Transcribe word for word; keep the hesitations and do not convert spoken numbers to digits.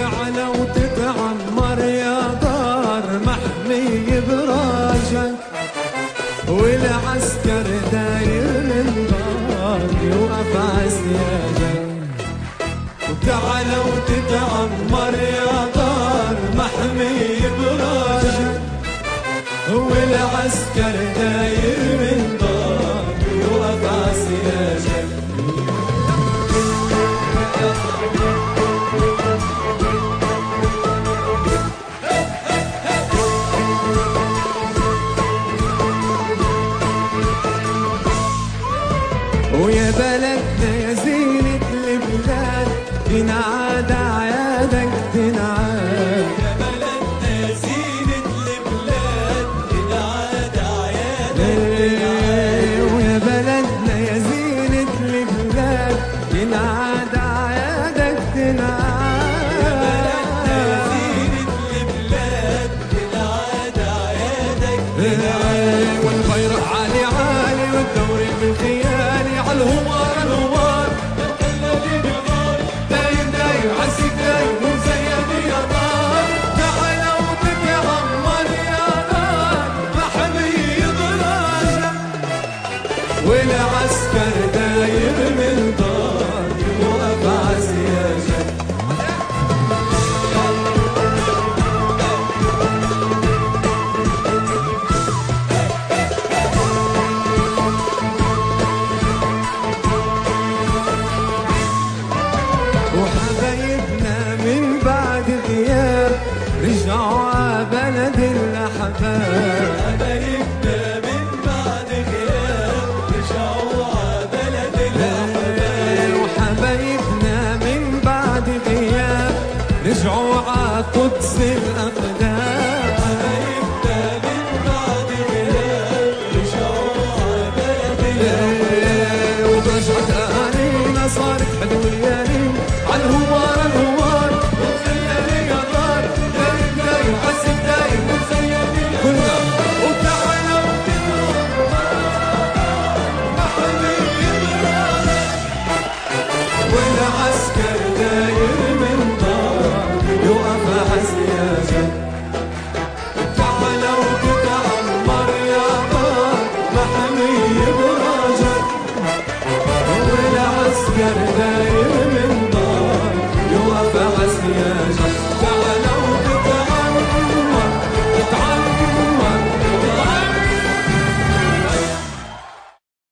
وتعلى وتتعمر يا دار محمي براجك، والعسكر داير من ضاق يوقف عسياجك. وتعلى وتتعمر يا دار محمي براجك، والعسكر داير من ضاق يوقف عسياجك. ويا بلدنا يا زينة البلاد تنعاد عيادك تنعاد. يا بلدنا يا زينة البلاد تنعاد عيادك تنعاد. ويا بلدنا يا زينة البلاد تنعاد عيادك تنعاد. يا بلدنا يا زينة البلاد تنعاد عيادك تنعاد. والبيرق عالي عالي والدوري بالخيالي عالهوار الهوار مخلدين النار دايم دايم عالسيف دايم ومزيد يا دار. تعالى وتتعمر يا دار محمي براجك، والعسكر دايم من دار يوقف عسياجك. وحبايبنا من بعد غياب رجعوا عبلد الأحباب. حبايبنا من بعد غياب رجعوا عبلد الأحباب. وحبايبنا من بعد غياب رجعوا عقدس الأقدام. حبايبنا من بعد غياب رجعوا عبلد الأحباب. ورجعت أهالينا صارت حلو الليالي عالهوار الهوار ومزيد يا دار دايم دايم عالسيف دايم ومزيد كلنا. وتعالى والعسكر داير من دار يوقف عسياجك. تعالى وتتعمر يا دار محمي براجك، والعسكر داير